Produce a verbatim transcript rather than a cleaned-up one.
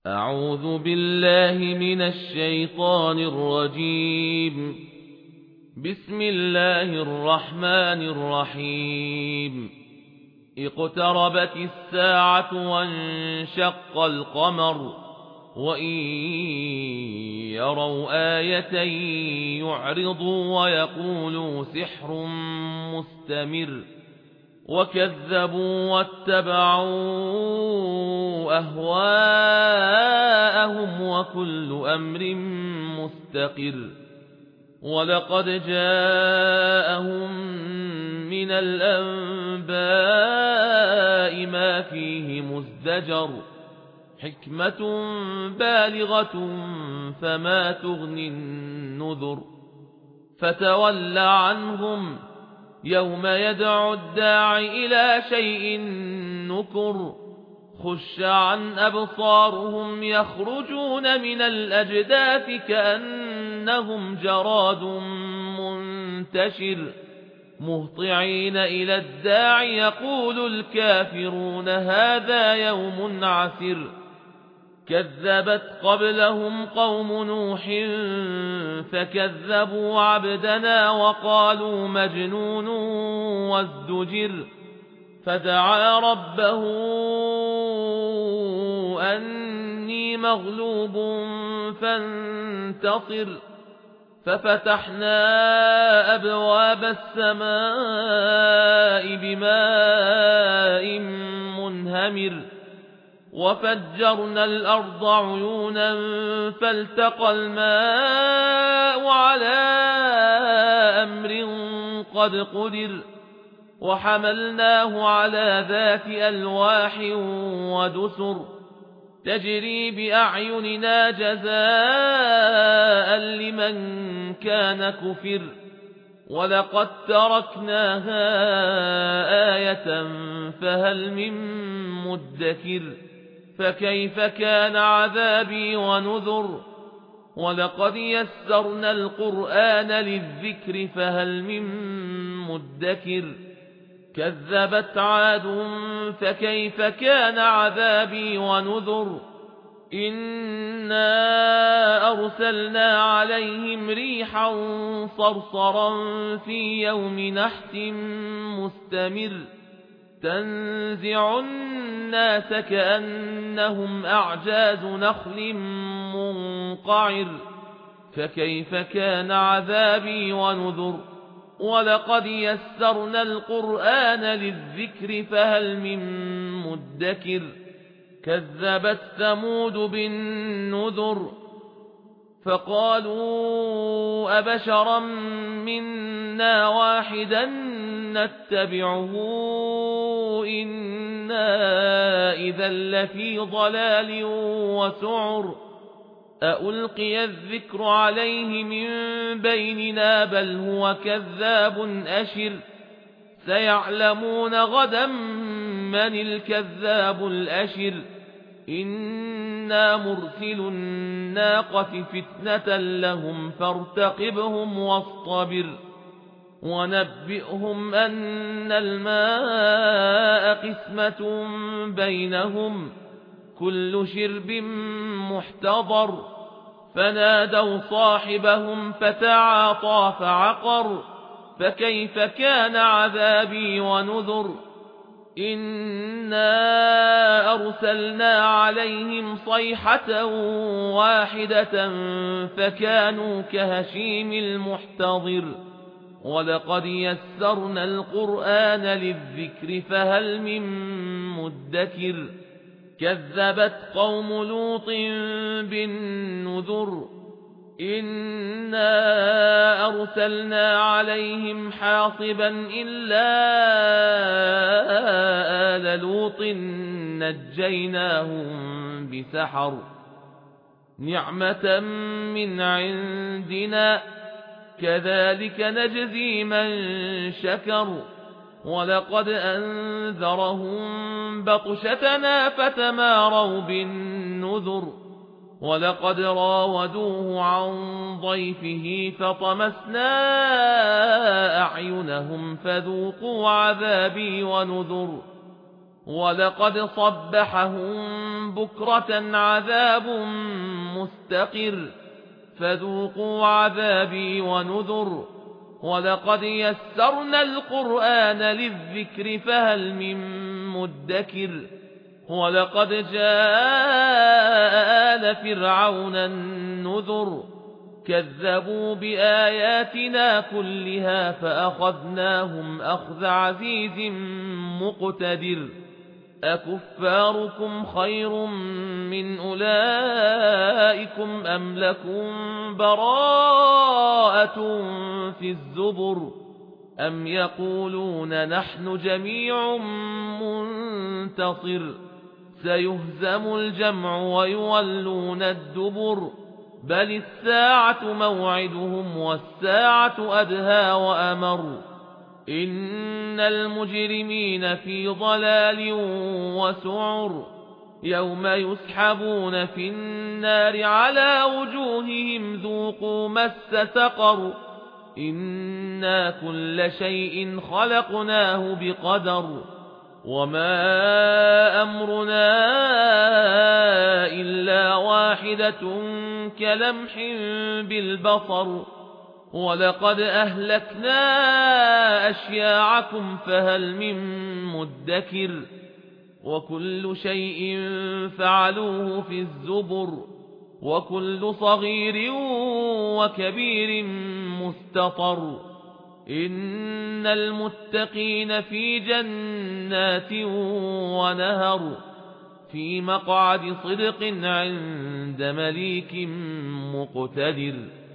أعوذ بالله من الشيطان الرجيم. بسم الله الرحمن الرحيم. اقتربت الساعة وانشق القمر وإن يروا آية يعرضوا ويقولوا سحر مستمر وكذبوا واتبعوا أهواءهم وكل أمر مستقر. ولقد جاءهم من الأنباء ما فيه مزدجر حكمة بالغة فما تغني النذر. فتول عنهم يوم يدعو الداعي إلى شيء نكر. خش عن أبصارهم يخرجون من الأجداث كأنهم جراد منتشر مهطعين إلى الداعي يقول الكافرون هذا يوم عسر. كذبت قبلهم قوم نوح فكذبوا عبدنا وقالوا مجنون وازدجر. فدعا ربه أني مغلوب فانتصر. ففتحنا أبواب السماء بماء منهمر وفجرنا الأرض عيونا فالتقى الماء على أمر قد قدر. وحملناه على ذات ألواح ودسر تجري بأعيننا جزاء لمن كان كفر. ولقد تركناها آية فهل من مدكر. فكيف كان عذابي ونذر. ولقد يسرنا القرآن للذكر فهل من مدكر. كذبت عاد فكيف كان عذابي ونذر. إنا أرسلنا عليهم ريحا صرصرا في يوم نحس مستمر تنزع الناس كأنهم أعجاز نخل منقعر. فكيف كان عذابي ونذر. ولقد يسرنا القرآن للذكر فهل من مدكر. كذبت ثمود بالنذر فقالوا أبشرا منا واحدا نتبعه إنا إذا لفي ضلال وسعر. أألقي الذكر عليه من بيننا بل هو كذاب أشر. سيعلمون غدا من الكذاب الأشر. إنا مرسل الناقة فتنة لهم فارتقبهم واصطبر. ونبئهم أن الماء قسمة بينهم كل شرب محتضر. فنادوا صاحبهم فتعاطى فعقر. فكيف كان عذابي ونذر. إنا أرسلنا عليهم صيحة واحدة فكانوا كهشيم المحتضر. ولقد يسرنا القرآن للذكر فهل من مدكر. كذبت قوم لوط بالنذر. إنا أرسلنا عليهم حاصبا إلا آل لوط نجيناهم بسحر نعمة من عندنا كذلك نجزي من شكر. ولقد أنذرهم بطشتنا فتماروا بالنذر. ولقد راودوه عن ضيفه فطمسنا أعينهم فذوقوا عذابي ونذر. ولقد صبحهم بكرة عذاب مستقر فذوقوا عذابي ونذر ولقد يسرنا القرآن للذكر فهل من مدكر ولقد جاء آل فرعون النذر كذبوا بآياتنا كلها فأخذناهم أخذ عزيز مقتدر أكفاركم خير من أولئكم أم لكم براءة في الزبر أم يقولون نحن جميع منتصر سيهزم الجمع ويولون الدبر بل الساعة موعدهم والساعة أدهى وأمر إن المجرمين في ضلال وسعر يوم يسحبون في النار على وجوههم ذوقوا مس سقر إنا كل شيء خلقناه بقدر وما أمرنا إلا واحدة كلمح بالبصر ولقد أهلكنا أشياعكم فهل من مدكر وكل شيء فعلوه في الزبر وكل صغير وكبير مستطر إن المتقين في جنات ونهر في مقعد صدق عند مليك مقتدر.